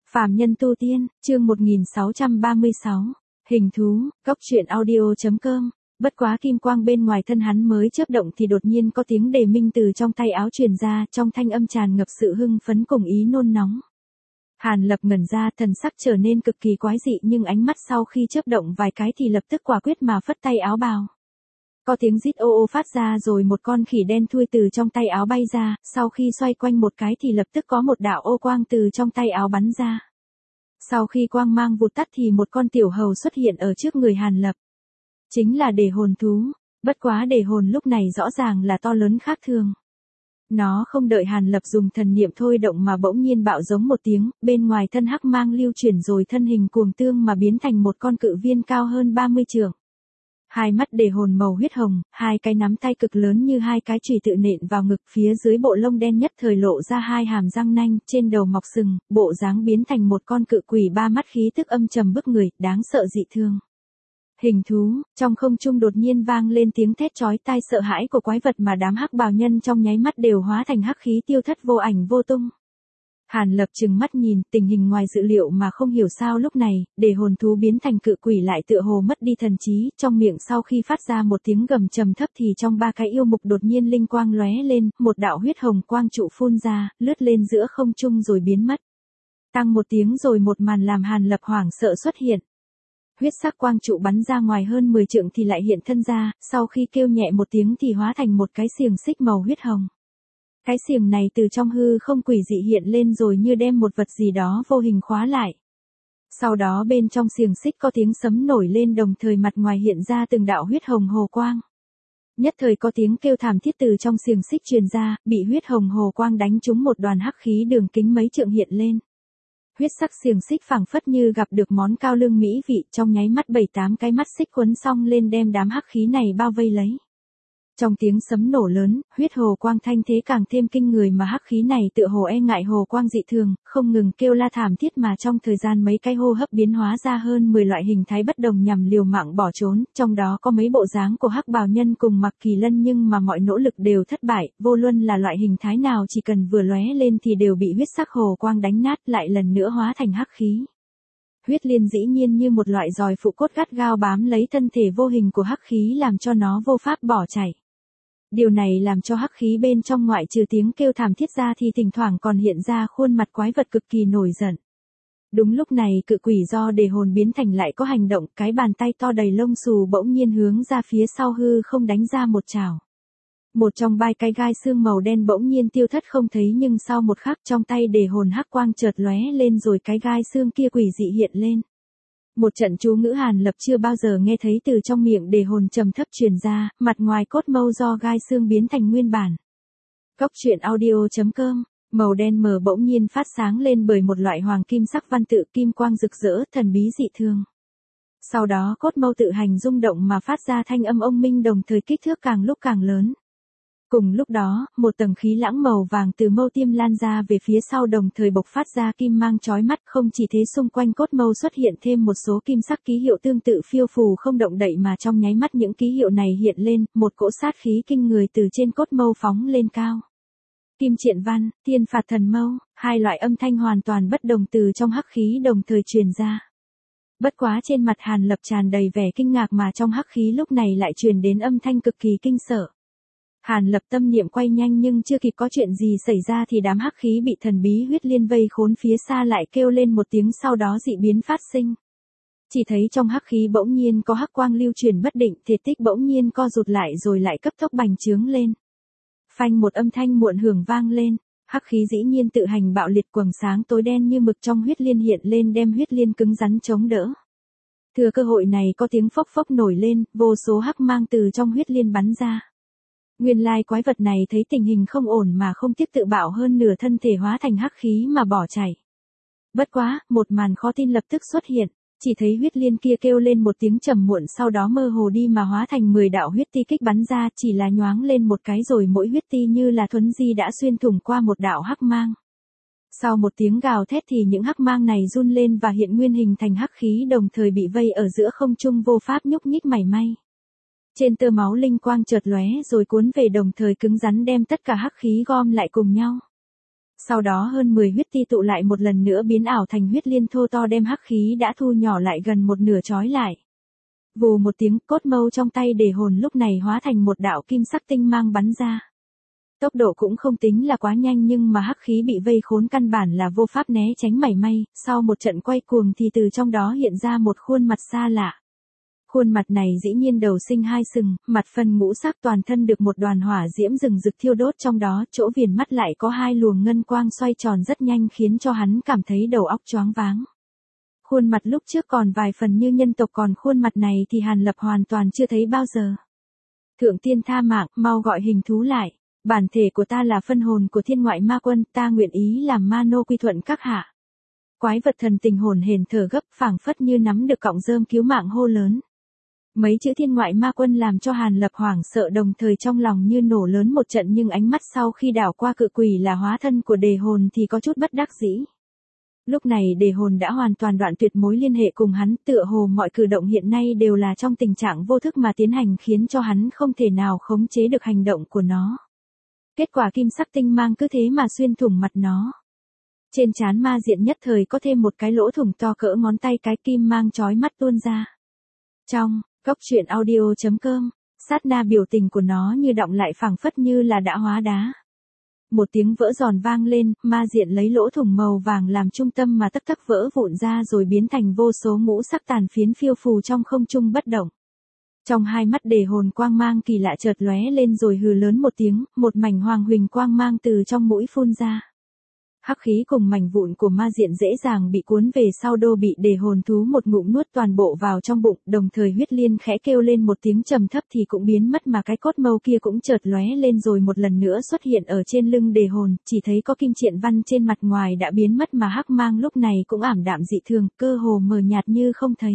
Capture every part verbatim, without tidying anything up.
Phàm nhân tu tiên, chương một nghìn sáu trăm ba mươi sáu. Hình thú, cốc truyện audio chấm com. Bất quá kim quang bên ngoài thân hắn mới chớp động thì đột nhiên có tiếng đề minh từ trong tay áo truyền ra, trong thanh âm tràn ngập sự hưng phấn cùng ý nôn nóng. Hàn Lập ngẩn ra, thần sắc trở nên cực kỳ quái dị, nhưng ánh mắt sau khi chớp động vài cái thì lập tức quả quyết mà phất tay áo bào. Có tiếng rít ô ô phát ra, rồi một con khỉ đen thui từ trong tay áo bay ra, sau khi xoay quanh một cái thì lập tức có một đạo ô quang từ trong tay áo bắn ra. Sau khi quang mang vụt tắt thì một con tiểu hầu xuất hiện ở trước người Hàn Lập. Chính là đề hồn thú, bất quá đề hồn lúc này rõ ràng là to lớn khác thường. Nó không đợi Hàn Lập dùng thần niệm thôi động mà bỗng nhiên bạo giống một tiếng, bên ngoài thân hắc mang lưu chuyển rồi thân hình cuồng tương mà biến thành một con cự viên cao hơn ba mươi trượng. Hai mắt đề hồn màu huyết hồng, hai cái nắm tay cực lớn như hai cái chùy tự nện vào ngực, phía dưới bộ lông đen nhất thời lộ ra hai hàm răng nanh, trên đầu mọc sừng, bộ dáng biến thành một con cự quỷ ba mắt khí tức âm trầm bức người, đáng sợ dị thương. Hình thú, trong không trung đột nhiên vang lên tiếng thét chói tai sợ hãi của quái vật mà đám hắc bào nhân trong nháy mắt đều hóa thành hắc khí tiêu thất vô ảnh vô tung. Hàn Lập trừng mắt nhìn, tình hình ngoài dự liệu mà không hiểu sao lúc này, đề hồn thú biến thành cự quỷ lại tựa hồ mất đi thần trí, trong miệng sau khi phát ra một tiếng gầm trầm thấp thì trong ba cái yêu mục đột nhiên linh quang lóe lên, một đạo huyết hồng quang trụ phun ra, lướt lên giữa không trung rồi biến mất. Tăng một tiếng rồi một màn làm Hàn Lập hoảng sợ xuất hiện. Huyết sắc quang trụ bắn ra ngoài hơn mười trượng thì lại hiện thân ra, sau khi kêu nhẹ một tiếng thì hóa thành một cái xiềng xích màu huyết hồng. Cái xiềng này từ trong hư không quỷ dị hiện lên rồi như đem một vật gì đó vô hình khóa lại. Sau đó bên trong xiềng xích có tiếng sấm nổi lên, đồng thời mặt ngoài hiện ra từng đạo huyết hồng hồ quang. Nhất thời có tiếng kêu thảm thiết từ trong xiềng xích truyền ra, bị huyết hồng hồ quang đánh trúng một đoàn hắc khí đường kính mấy trượng hiện lên. Huyết sắc xiềng xích phảng phất như gặp được món cao lương mỹ vị, trong nháy mắt bảy tám cái mắt xích quấn xong lên đem đám hắc khí này bao vây lấy. Trong tiếng sấm nổ lớn, huyết hồ quang thanh thế càng thêm kinh người mà hắc khí này tựa hồ e ngại hồ quang dị thường, không ngừng kêu la thảm thiết mà trong thời gian mấy cái hô hấp biến hóa ra hơn mười loại hình thái bất đồng nhằm liều mạng bỏ trốn, trong đó có mấy bộ dáng của hắc bào nhân cùng Mặc Kỳ Lân, nhưng mà mọi nỗ lực đều thất bại, vô luân là loại hình thái nào chỉ cần vừa lóe lên thì đều bị huyết sắc hồ quang đánh nát, lại lần nữa hóa thành hắc khí. Huyết liên dĩ nhiên như một loại giòi phụ cốt gắt gao bám lấy thân thể vô hình của hắc khí làm cho nó vô pháp bỏ chạy. Điều này làm cho hắc khí bên trong ngoại trừ tiếng kêu thảm thiết ra thì thỉnh thoảng còn hiện ra khuôn mặt quái vật cực kỳ nổi giận. Đúng lúc này cự quỷ do đề hồn biến thành lại có hành động, cái bàn tay to đầy lông xù bỗng nhiên hướng ra phía sau hư không đánh ra một chảo. Một trong ba cái gai xương màu đen bỗng nhiên tiêu thất không thấy, nhưng sau một khắc trong tay đề hồn hắc quang chợt lóe lên rồi cái gai xương kia quỷ dị hiện lên. Một trận chú ngữ Hàn Lập chưa bao giờ nghe thấy từ trong miệng đề hồn trầm thấp truyền ra, mặt ngoài cốt mâu do gai xương biến thành nguyên bản. Cốc truyện audio chấm com, màu đen mờ bỗng nhiên phát sáng lên bởi một loại hoàng kim sắc văn tự, kim quang rực rỡ, thần bí dị thường. Sau đó cốt mâu tự hành rung động mà phát ra thanh âm ông minh, đồng thời kích thước càng lúc càng lớn. Cùng lúc đó, một tầng khí lãng màu vàng từ mâu tiêm lan ra về phía sau, đồng thời bộc phát ra kim mang chói mắt, không chỉ thế xung quanh cốt mâu xuất hiện thêm một số kim sắc ký hiệu tương tự phiêu phù không động đậy mà trong nháy mắt những ký hiệu này hiện lên, một cỗ sát khí kinh người từ trên cốt mâu phóng lên cao. Kim triện văn, thiên phạt thần mâu, hai loại âm thanh hoàn toàn bất đồng từ trong hắc khí đồng thời truyền ra. Bất quá trên mặt Hàn Lập tràn đầy vẻ kinh ngạc mà trong hắc khí lúc này lại truyền đến âm thanh cực kỳ kinh sợ. Hàn Lập tâm niệm quay nhanh nhưng chưa kịp có chuyện gì xảy ra thì đám hắc khí bị thần bí huyết liên vây khốn phía xa lại kêu lên một tiếng, sau đó dị biến phát sinh. Chỉ thấy trong hắc khí bỗng nhiên có hắc quang lưu chuyển bất định, thể tích bỗng nhiên co rụt lại rồi lại cấp tốc bành trướng lên. Phanh, một âm thanh muộn hưởng vang lên, hắc khí dĩ nhiên tự hành bạo liệt, quầng sáng tối đen như mực trong huyết liên hiện lên đem huyết liên cứng rắn chống đỡ. Thừa cơ hội này có tiếng phốc phốc nổi lên, vô số hắc mang từ trong huyết liên bắn ra. Nguyên lai quái vật này thấy tình hình không ổn mà không tiếc tự bạo hơn nửa thân thể hóa thành hắc khí mà bỏ chạy. Bất quá, một màn khó tin lập tức xuất hiện, chỉ thấy huyết liên kia kêu lên một tiếng trầm muộn, sau đó mơ hồ đi mà hóa thành mười đạo huyết ti kích bắn ra, chỉ là nhoáng lên một cái rồi mỗi huyết ti như là thuấn di đã xuyên thủng qua một đạo hắc mang. Sau một tiếng gào thét thì những hắc mang này run lên và hiện nguyên hình thành hắc khí, đồng thời bị vây ở giữa không trung vô pháp nhúc nhích mảy may. Trên tơ máu linh quang chợt lóe rồi cuốn về, đồng thời cứng rắn đem tất cả hắc khí gom lại cùng nhau. Sau đó hơn mười huyết ti tụ lại một lần nữa biến ảo thành huyết liên thô to đem hắc khí đã thu nhỏ lại gần một nửa trói lại. Vù một tiếng, cốt mâu trong tay đề hồn lúc này hóa thành một đạo kim sắc tinh mang bắn ra. Tốc độ cũng không tính là quá nhanh nhưng mà hắc khí bị vây khốn căn bản là vô pháp né tránh mảy may, sau một trận quay cuồng thì từ trong đó hiện ra một khuôn mặt xa lạ. Khuôn mặt này dĩ nhiên đầu sinh hai sừng, mặt phần ngũ sắc toàn thân được một đoàn hỏa diễm rừng rực thiêu đốt trong đó, chỗ viền mắt lại có hai luồng ngân quang xoay tròn rất nhanh khiến cho hắn cảm thấy đầu óc choáng váng. Khuôn mặt lúc trước còn vài phần như nhân tộc còn khuôn mặt này thì Hàn Lập hoàn toàn chưa thấy bao giờ. Thượng tiên tha mạng, mau gọi hình thú lại. Bản thể của ta là phân hồn của thiên ngoại ma quân, ta nguyện ý làm ma nô quy thuận các hạ. Quái vật thần tình hồn hển thở gấp phảng phất như nắm được cọng rơm cứu mạng hô lớn. Mấy chữ thiên ngoại ma quân làm cho Hàn Lập hoảng sợ đồng thời trong lòng như nổ lớn một trận nhưng ánh mắt sau khi đảo qua cự quỷ là hóa thân của đề hồn thì có chút bất đắc dĩ. Lúc này đề hồn đã hoàn toàn đoạn tuyệt mối liên hệ cùng hắn, tựa hồ mọi cử động hiện nay đều là trong tình trạng vô thức mà tiến hành khiến cho hắn không thể nào khống chế được hành động của nó. Kết quả kim sắc tinh mang cứ thế mà xuyên thủng mặt nó. Trên trán ma diện nhất thời có thêm một cái lỗ thủng to cỡ ngón tay, cái kim mang chói mắt tuôn ra. Trong Cốc truyện audio chấm com, sát na biểu tình của nó như đọng lại phảng phất như là đã hóa đá. Một tiếng vỡ giòn vang lên, ma diện lấy lỗ thủng màu vàng làm trung tâm mà tắc tắc vỡ vụn ra rồi biến thành vô số ngũ sắc tàn phiến phiêu phù trong không trung bất động. Trong hai mắt đề hồn quang mang kỳ lạ chợt lóe lên rồi hừ lớn một tiếng, một mảnh hoàng huỳnh quang mang từ trong mũi phun ra. Hắc khí cùng mảnh vụn của ma diện dễ dàng bị cuốn về sau đô bị đề hồn thú một ngụm nuốt toàn bộ vào trong bụng, đồng thời huyết liên khẽ kêu lên một tiếng trầm thấp thì cũng biến mất mà cái cốt mâu kia cũng chợt lóe lên rồi một lần nữa xuất hiện ở trên lưng đề hồn, chỉ thấy có kim triện văn trên mặt ngoài đã biến mất mà hắc mang lúc này cũng ảm đạm dị thường, cơ hồ mờ nhạt như không thấy.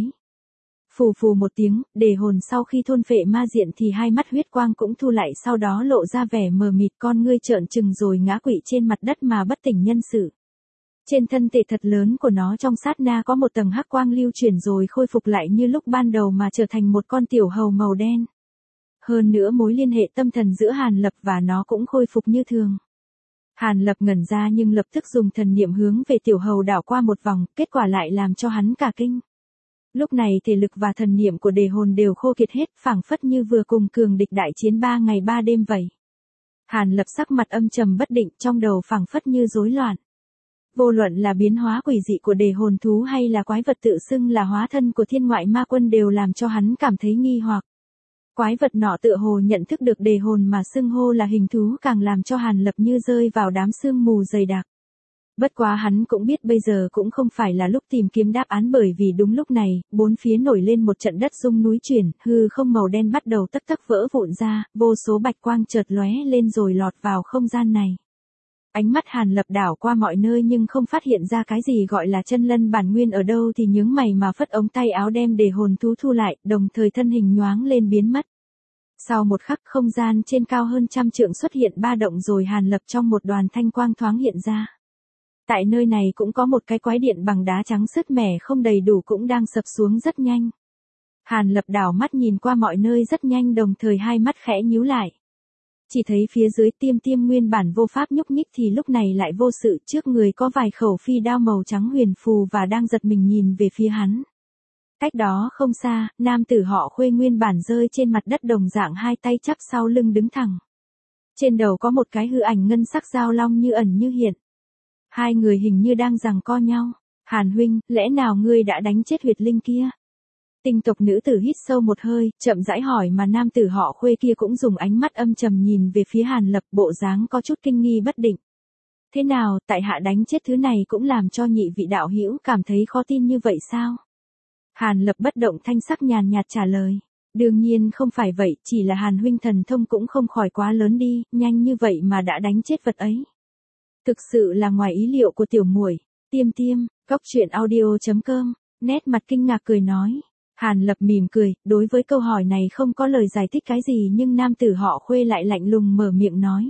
Phù phù một tiếng, đề hồn sau khi thôn phệ ma diện thì hai mắt huyết quang cũng thu lại sau đó lộ ra vẻ mờ mịt, con ngươi trợn trừng rồi ngã quỵ trên mặt đất mà bất tỉnh nhân sự. Trên thân thể thật lớn của nó trong sát na có một tầng hắc quang lưu chuyển rồi khôi phục lại như lúc ban đầu mà trở thành một con tiểu hầu màu đen. Hơn nữa mối liên hệ tâm thần giữa Hàn Lập và nó cũng khôi phục như thường. Hàn Lập ngẩn ra nhưng lập tức dùng thần niệm hướng về tiểu hầu đảo qua một vòng, kết quả lại làm cho hắn cả kinh. Lúc này thể lực và thần niệm của đề hồn đều khô kiệt hết, phảng phất như vừa cùng cường địch đại chiến ba ngày ba đêm vậy. Hàn Lập sắc mặt âm trầm bất định, trong đầu phảng phất như rối loạn. Vô luận là biến hóa quỷ dị của đề hồn thú hay là quái vật tự xưng là hóa thân của thiên ngoại ma quân đều làm cho hắn cảm thấy nghi hoặc. Quái vật nọ tựa hồ nhận thức được đề hồn mà xưng hô là hình thú càng làm cho Hàn Lập như rơi vào đám sương mù dày đặc. Bất quá hắn cũng biết bây giờ cũng không phải là lúc tìm kiếm đáp án bởi vì đúng lúc này, bốn phía nổi lên một trận đất rung núi chuyển, hư không màu đen bắt đầu tắc tắc vỡ vụn ra, vô số bạch quang chợt lóe lên rồi lọt vào không gian này. Ánh mắt Hàn Lập đảo qua mọi nơi nhưng không phát hiện ra cái gì gọi là chân lân bản nguyên ở đâu thì nhướng mày mà phất ống tay áo đem đề hồn thú thu lại, đồng thời thân hình nhoáng lên biến mất. Sau một khắc không gian trên cao hơn trăm trượng xuất hiện ba động rồi Hàn Lập trong một đoàn thanh quang thoáng hiện ra. Tại nơi này cũng có một cái quái điện bằng đá trắng sứt mẻ không đầy đủ cũng đang sập xuống rất nhanh. Hàn Lập đảo mắt nhìn qua mọi nơi rất nhanh đồng thời hai mắt khẽ nhíu lại. Chỉ thấy phía dưới tiêm tiêm nguyên bản vô pháp nhúc nhích thì lúc này lại vô sự, trước người có vài khẩu phi đao màu trắng huyền phù và đang giật mình nhìn về phía hắn. Cách đó không xa, nam tử họ Khuê nguyên bản rơi trên mặt đất đồng dạng hai tay chắp sau lưng đứng thẳng. Trên đầu có một cái hư ảnh ngân sắc dao long như ẩn như hiện. Hai người hình như đang giằng co nhau. Hàn huynh, lẽ nào ngươi đã đánh chết huyệt linh kia? Tinh tộc nữ tử hít sâu một hơi, chậm rãi hỏi mà nam tử họ Khuê kia cũng dùng ánh mắt âm trầm nhìn về phía Hàn Lập, bộ dáng có chút kinh nghi bất định. Thế nào, tại hạ đánh chết thứ này cũng làm cho nhị vị đạo hữu cảm thấy khó tin như vậy sao? Hàn Lập bất động thanh sắc nhàn nhạt trả lời. Đương nhiên không phải vậy, chỉ là Hàn huynh thần thông cũng không khỏi quá lớn đi, nhanh như vậy mà đã đánh chết vật ấy. Thực sự là ngoài ý liệu của tiểu muội. Tiêm tiêm, Cốc truyện audio chấm com, nét mặt kinh ngạc cười nói. Hàn Lập mỉm cười, đối với câu hỏi này không có lời giải thích cái gì nhưng nam tử họ Khuê lại lạnh lùng mở miệng nói.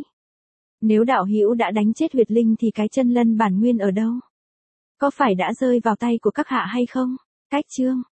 Nếu đạo hữu đã đánh chết huyệt linh thì cái chân lân bản nguyên ở đâu? Có phải đã rơi vào tay của các hạ hay không? Cách chương.